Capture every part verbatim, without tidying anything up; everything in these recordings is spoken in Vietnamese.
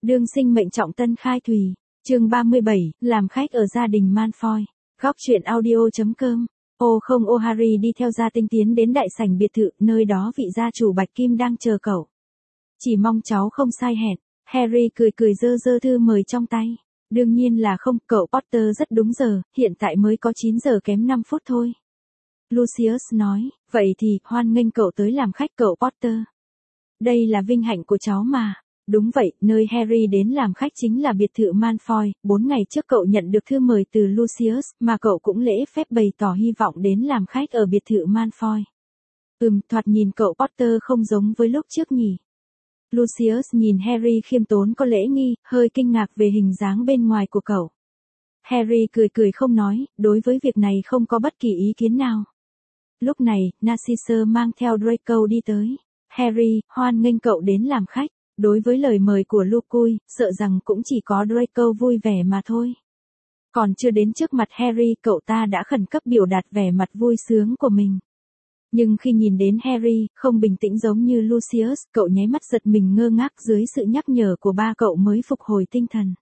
Đương sinh mệnh trọng tân khai thùy. Chương ba mươi bảy, làm khách ở gia đình Malfoy. Góc truyện audio.com. Ô không ô Harry đi theo gia tinh tiến đến đại sảnh biệt thự, nơi đó vị gia chủ Bạch Kim đang chờ cậu. Chỉ mong cháu không sai hẹn. Harry cười cười giơ giơ thư mời trong tay. Đương nhiên là không, cậu Potter rất đúng giờ, hiện tại mới có chín giờ kém năm phút thôi. Lucius nói, vậy thì, hoan nghênh cậu tới làm khách cậu Potter. Đây là vinh hạnh của cháu mà. Đúng vậy, nơi Harry đến làm khách chính là biệt thự Malfoy, bốn ngày trước cậu nhận được thư mời từ Lucius, mà cậu cũng lễ phép bày tỏ hy vọng đến làm khách ở biệt thự Malfoy. Ừm, thoạt nhìn cậu Potter không giống với lúc trước nhỉ. Lucius nhìn Harry khiêm tốn có lễ nghi, hơi kinh ngạc về hình dáng bên ngoài của cậu. Harry cười cười không nói, đối với việc này không có bất kỳ ý kiến nào. Lúc này, Narcissa mang theo Draco đi tới. Harry, hoan nghênh cậu đến làm khách. Đối với lời mời của Lupin, sợ rằng cũng chỉ có Draco vui vẻ mà thôi. Còn chưa đến trước mặt Harry, cậu ta đã khẩn cấp biểu đạt vẻ mặt vui sướng của mình. Nhưng khi nhìn đến Harry, không bình tĩnh giống như Lucius, cậu nháy mắt giật mình ngơ ngác dưới sự nhắc nhở của ba cậu mới phục hồi tinh thần.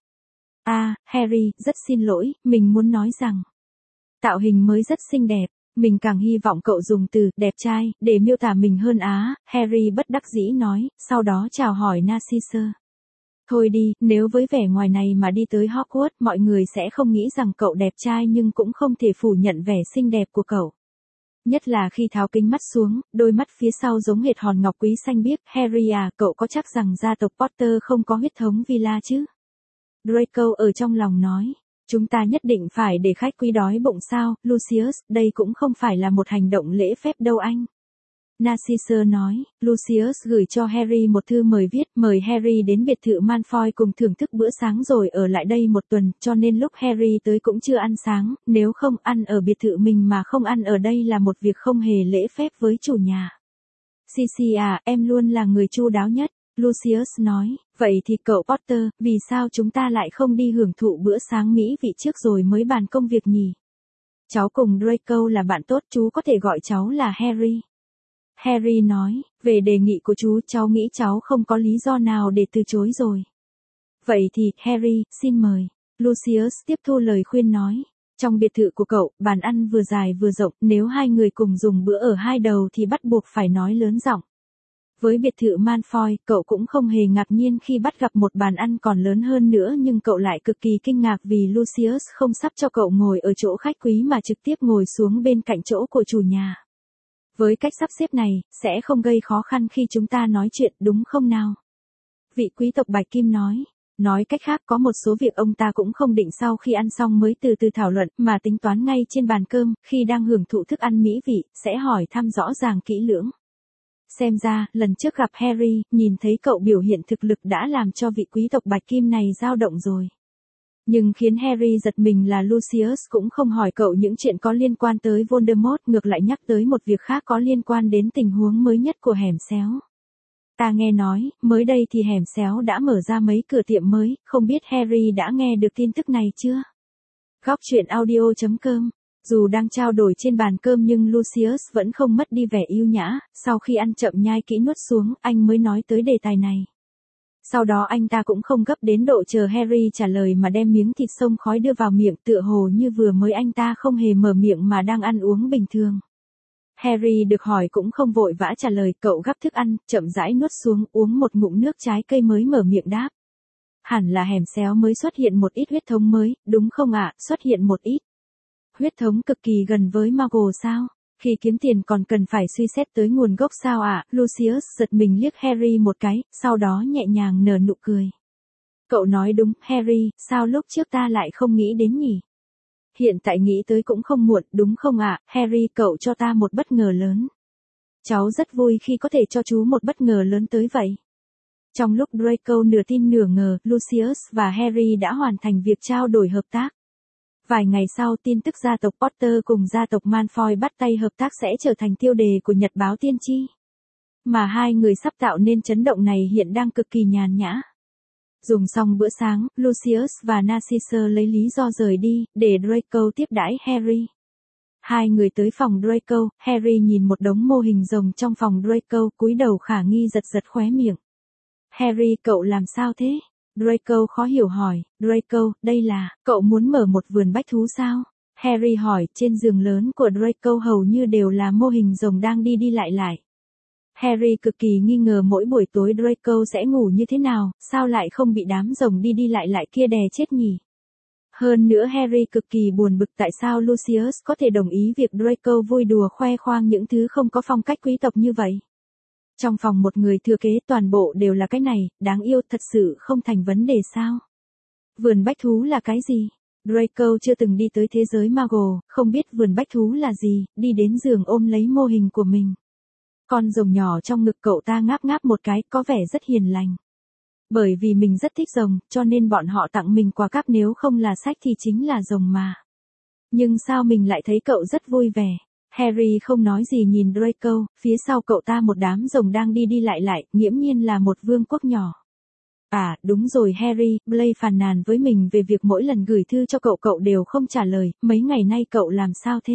À, Harry, rất xin lỗi, mình muốn nói rằng, tạo hình mới rất xinh đẹp. Mình càng hy vọng cậu dùng từ đẹp trai để miêu tả mình hơn á, Harry bất đắc dĩ nói, sau đó chào hỏi Narcissa. Thôi đi, nếu với vẻ ngoài này mà đi tới Hogwarts, mọi người sẽ không nghĩ rằng cậu đẹp trai nhưng cũng không thể phủ nhận vẻ xinh đẹp của cậu. Nhất là khi tháo kính mắt xuống, đôi mắt phía sau giống hệt hòn ngọc quý xanh biếc. Harry à, cậu có chắc rằng gia tộc Potter không có huyết thống Villa chứ? Draco ở trong lòng nói. Chúng ta nhất định phải để khách quý đói bụng sao, Lucius, đây cũng không phải là một hành động lễ phép đâu anh. Narcissa nói, Lucius gửi cho Harry một thư mời viết, mời Harry đến biệt thự Malfoy cùng thưởng thức bữa sáng rồi ở lại đây một tuần, cho nên lúc Harry tới cũng chưa ăn sáng, nếu không ăn ở biệt thự mình mà không ăn ở đây là một việc không hề lễ phép với chủ nhà. Sisi à, em luôn là người chu đáo nhất. Lucius nói, vậy thì cậu Potter, vì sao chúng ta lại không đi hưởng thụ bữa sáng mỹ vị trước rồi mới bàn công việc nhỉ? Cháu cùng Draco là bạn tốt, chú có thể gọi cháu là Harry. Harry nói, về đề nghị của chú cháu nghĩ cháu không có lý do nào để từ chối rồi. Vậy thì, Harry, xin mời. Lucius tiếp thu lời khuyên nói. Trong biệt thự của cậu, bàn ăn vừa dài vừa rộng, nếu hai người cùng dùng bữa ở hai đầu thì bắt buộc phải nói lớn giọng. Với biệt thự Malfoy, cậu cũng không hề ngạc nhiên khi bắt gặp một bàn ăn còn lớn hơn nữa, nhưng cậu lại cực kỳ kinh ngạc vì Lucius không sắp cho cậu ngồi ở chỗ khách quý mà trực tiếp ngồi xuống bên cạnh chỗ của chủ nhà. Với cách sắp xếp này, sẽ không gây khó khăn khi chúng ta nói chuyện, đúng không nào? Vị quý tộc Bạch Kim nói. Nói cách khác, có một số việc ông ta cũng không định sau khi ăn xong mới từ từ thảo luận, mà tính toán ngay trên bàn cơm, khi đang hưởng thụ thức ăn mỹ vị, sẽ hỏi thăm rõ ràng kỹ lưỡng. Xem ra, lần trước gặp Harry, nhìn thấy cậu biểu hiện thực lực đã làm cho vị quý tộc Bạch Kim này dao động rồi. Nhưng khiến Harry giật mình là Lucius cũng không hỏi cậu những chuyện có liên quan tới Voldemort, ngược lại nhắc tới một việc khác có liên quan đến tình huống mới nhất của hẻm xéo. Ta nghe nói, mới đây thì hẻm xéo đã mở ra mấy cửa tiệm mới, không biết Harry đã nghe được tin tức này chưa? Góc truyện audio.com. Dù đang trao đổi trên bàn cơm nhưng Lucius vẫn không mất đi vẻ yêu nhã, sau khi ăn chậm nhai kỹ nuốt xuống, anh mới nói tới đề tài này. Sau đó anh ta cũng không gấp đến độ chờ Harry trả lời mà đem miếng thịt xông khói đưa vào miệng, tựa hồ như vừa mới anh ta không hề mở miệng mà đang ăn uống bình thường. Harry được hỏi cũng không vội vã trả lời, cậu gắp thức ăn, chậm rãi nuốt xuống, uống một ngụm nước trái cây mới mở miệng đáp. Hẳn là hẻm xéo mới xuất hiện một ít huyết thống mới, đúng không ạ, xuất hiện một ít. Huyết thống cực kỳ gần với Muggle sao? Khi kiếm tiền còn cần phải suy xét tới nguồn gốc sao ạ? Lucius giật mình liếc Harry một cái, sau đó nhẹ nhàng nở nụ cười. Cậu nói đúng, Harry, sao lúc trước ta lại không nghĩ đến nhỉ? Hiện tại nghĩ tới cũng không muộn, đúng không ạ? Harry, cậu cho ta một bất ngờ lớn. Cháu rất vui khi có thể cho chú một bất ngờ lớn tới vậy. Trong lúc Draco nửa tin nửa ngờ, Lucius và Harry đã hoàn thành việc trao đổi hợp tác. Vài ngày sau, tin tức gia tộc Potter cùng gia tộc Malfoy bắt tay hợp tác sẽ trở thành tiêu đề của nhật báo tiên tri. Mà hai người sắp tạo nên chấn động này hiện đang cực kỳ nhàn nhã. Dùng xong bữa sáng, Lucius và Narcissa lấy lý do rời đi, để Draco tiếp đãi Harry. Hai người tới phòng Draco, Harry nhìn một đống mô hình rồng trong phòng Draco, cúi đầu khả nghi giật giật khóe miệng. Harry, cậu làm sao thế? Draco khó hiểu hỏi, Draco, đây là, cậu muốn mở một vườn bách thú sao? Harry hỏi, trên giường lớn của Draco hầu như đều là mô hình rồng đang đi đi lại lại. Harry cực kỳ nghi ngờ mỗi buổi tối Draco sẽ ngủ như thế nào, sao lại không bị đám rồng đi đi lại lại kia đè chết nhỉ? Hơn nữa Harry cực kỳ buồn bực tại sao Lucius có thể đồng ý việc Draco vui đùa khoe khoang những thứ không có phong cách quý tộc như vậy. Trong phòng một người thừa kế toàn bộ đều là cái này, đáng yêu thật sự không thành vấn đề sao? Vườn bách thú là cái gì? Draco chưa từng đi tới thế giới Muggle, không biết vườn bách thú là gì, đi đến giường ôm lấy mô hình của mình. Con rồng nhỏ trong ngực cậu ta ngáp ngáp một cái, có vẻ rất hiền lành. Bởi vì mình rất thích rồng, cho nên bọn họ tặng mình quà cáp, nếu không là sách thì chính là rồng mà. Nhưng sao mình lại thấy cậu rất vui vẻ? Harry không nói gì nhìn Draco, phía sau cậu ta một đám rồng đang đi đi lại lại, nghiễm nhiên là một vương quốc nhỏ. À, đúng rồi Harry, Blaise phàn nàn với mình về việc mỗi lần gửi thư cho cậu cậu đều không trả lời, mấy ngày nay cậu làm sao thế?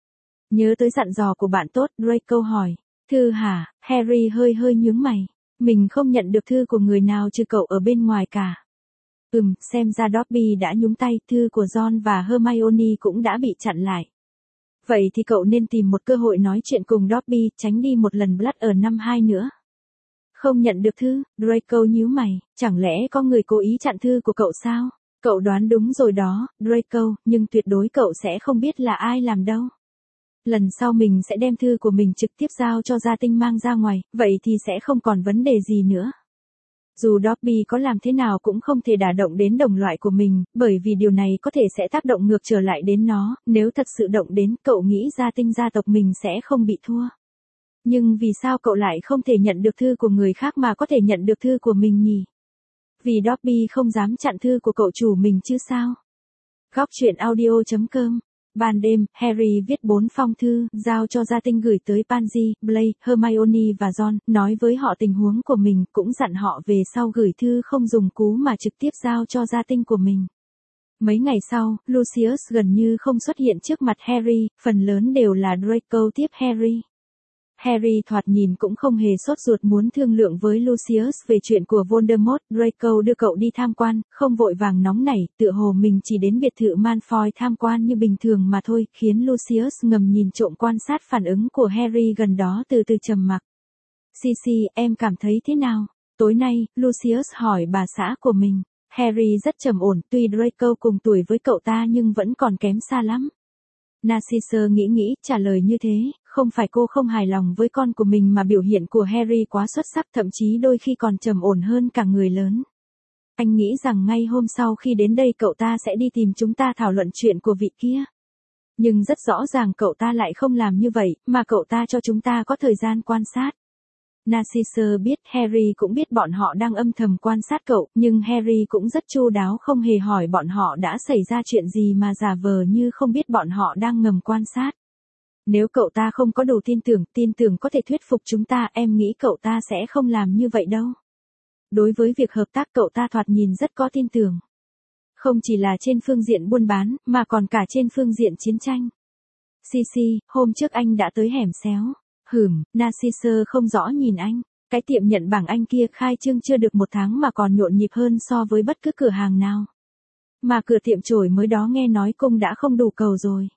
Nhớ tới dặn dò của bạn tốt, Draco hỏi. Thư hả? Harry hơi hơi nhướng mày. Mình không nhận được thư của người nào trừ cậu ở bên ngoài cả. Ừm, xem ra Dobby đã nhúng tay, thư của Ron và Hermione cũng đã bị chặn lại. Vậy thì cậu nên tìm một cơ hội nói chuyện cùng Dobby, tránh đi một lần Blood ở năm hai nữa. Không nhận được thư, Draco nhíu mày, chẳng lẽ có người cố ý chặn thư của cậu sao? Cậu đoán đúng rồi đó, Draco, nhưng tuyệt đối cậu sẽ không biết là ai làm đâu. Lần sau mình sẽ đem thư của mình trực tiếp giao cho gia tinh mang ra ngoài, vậy thì sẽ không còn vấn đề gì nữa. Dù Dobby có làm thế nào cũng không thể đả động đến đồng loại của mình, bởi vì điều này có thể sẽ tác động ngược trở lại đến nó, nếu thật sự động đến cậu nghĩ gia tinh gia tộc mình sẽ không bị thua. Nhưng vì sao cậu lại không thể nhận được thư của người khác mà có thể nhận được thư của mình nhỉ? Vì Dobby không dám chặn thư của cậu chủ mình chứ sao? Góc truyện audio chấm com. Ban đêm, Harry viết bốn phong thư, giao cho gia tinh gửi tới Pansy, Blaise, Hermione và Ron, nói với họ tình huống của mình, cũng dặn họ về sau gửi thư không dùng cú mà trực tiếp giao cho gia tinh của mình. Mấy ngày sau, Lucius gần như không xuất hiện trước mặt Harry, phần lớn đều là Draco tiếp Harry. Harry thoạt nhìn cũng không hề sốt ruột muốn thương lượng với Lucius về chuyện của Voldemort, Draco đưa cậu đi tham quan, không vội vàng nóng nảy, tựa hồ mình chỉ đến biệt thự Malfoy tham quan như bình thường mà thôi, khiến Lucius ngầm nhìn trộm quan sát phản ứng của Harry gần đó từ từ trầm mặc. Sisi, em cảm thấy thế nào? Tối nay, Lucius hỏi bà xã của mình. Harry rất trầm ổn, tuy Draco cùng tuổi với cậu ta nhưng vẫn còn kém xa lắm. Narcissa nghĩ nghĩ, trả lời như thế, không phải cô không hài lòng với con của mình mà biểu hiện của Harry quá xuất sắc, thậm chí đôi khi còn trầm ổn hơn cả người lớn. Anh nghĩ rằng ngay hôm sau khi đến đây cậu ta sẽ đi tìm chúng ta thảo luận chuyện của vị kia. Nhưng rất rõ ràng cậu ta lại không làm như vậy, mà cậu ta cho chúng ta có thời gian quan sát. Narcissa biết, Harry cũng biết bọn họ đang âm thầm quan sát cậu, nhưng Harry cũng rất chu đáo không hề hỏi bọn họ đã xảy ra chuyện gì mà giả vờ như không biết bọn họ đang ngầm quan sát. Nếu cậu ta không có đủ tin tưởng, tin tưởng có thể thuyết phục chúng ta, em nghĩ cậu ta sẽ không làm như vậy đâu. Đối với việc hợp tác cậu ta thoạt nhìn rất có tin tưởng. Không chỉ là trên phương diện buôn bán, mà còn cả trên phương diện chiến tranh. Sisi, hôm trước anh đã tới hẻm xéo. Hửm, Narcissa không rõ nhìn anh. Cái tiệm nhận bảng anh kia khai trương chưa được một tháng mà còn nhộn nhịp hơn so với bất cứ cửa hàng nào. Mà cửa tiệm chổi mới đó nghe nói cung đã không đủ cầu rồi.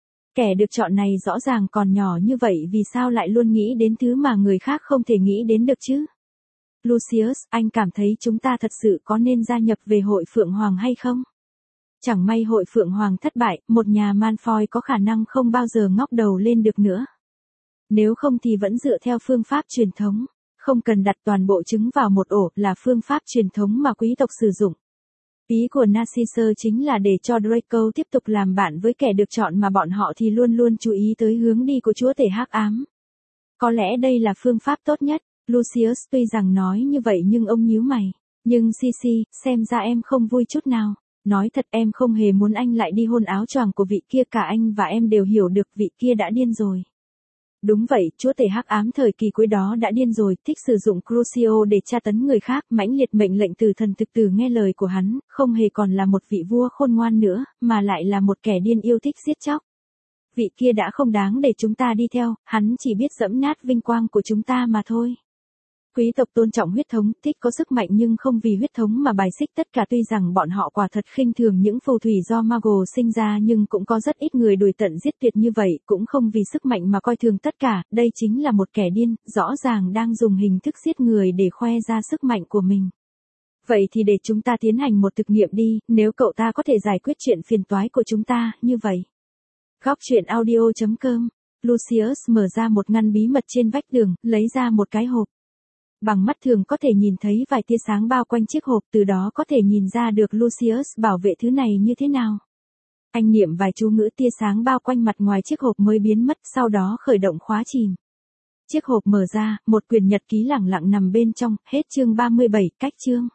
Kẻ được chọn này rõ ràng còn nhỏ như vậy vì sao lại luôn nghĩ đến thứ mà người khác không thể nghĩ đến được chứ? Lucius, anh cảm thấy chúng ta thật sự có nên gia nhập về hội Phượng Hoàng hay không? Chẳng may hội Phượng Hoàng thất bại, một nhà Malfoy có khả năng không bao giờ ngóc đầu lên được nữa. Nếu không thì vẫn dựa theo phương pháp truyền thống, không cần đặt toàn bộ trứng vào một ổ, là phương pháp truyền thống mà quý tộc sử dụng. Ý của Narcissa chính là để cho Draco tiếp tục làm bạn với kẻ được chọn mà bọn họ thì luôn luôn chú ý tới hướng đi của chúa tể hắc ám. Có lẽ đây là phương pháp tốt nhất. Lucius tuy rằng nói như vậy nhưng ông nhíu mày. Nhưng Sisi, xem ra em không vui chút nào. Nói thật em không hề muốn anh lại đi hôn áo choàng của vị kia, cả anh và em đều hiểu được vị kia đã điên rồi. Đúng vậy, chúa tể hắc ám thời kỳ cuối đó đã điên rồi, thích sử dụng Crucio để tra tấn người khác, mãnh liệt mệnh lệnh từ thần thực tử nghe lời của hắn, không hề còn là một vị vua khôn ngoan nữa, mà lại là một kẻ điên yêu thích giết chóc. Vị kia đã không đáng để chúng ta đi theo, hắn chỉ biết dẫm nát vinh quang của chúng ta mà thôi. Quý tộc tôn trọng huyết thống, thích có sức mạnh nhưng không vì huyết thống mà bài xích tất cả, tuy rằng bọn họ quả thật khinh thường những phù thủy do Muggle sinh ra nhưng cũng có rất ít người đuổi tận giết tuyệt như vậy, cũng không vì sức mạnh mà coi thường tất cả, đây chính là một kẻ điên, rõ ràng đang dùng hình thức giết người để khoe ra sức mạnh của mình. Vậy thì để chúng ta tiến hành một thực nghiệm đi, nếu cậu ta có thể giải quyết chuyện phiền toái của chúng ta, như vậy. Góc truyện audio chấm com. Lucius mở ra một ngăn bí mật trên vách tường, lấy ra một cái hộp. Bằng mắt thường có thể nhìn thấy vài tia sáng bao quanh chiếc hộp, từ đó có thể nhìn ra được Lucius bảo vệ thứ này như thế nào. Anh niệm vài chú ngữ, tia sáng bao quanh mặt ngoài chiếc hộp mới biến mất, sau đó khởi động khóa chìm. Chiếc hộp mở ra, một quyển nhật ký lẳng lặng nằm bên trong, hết chương ba mươi bảy, cách chương.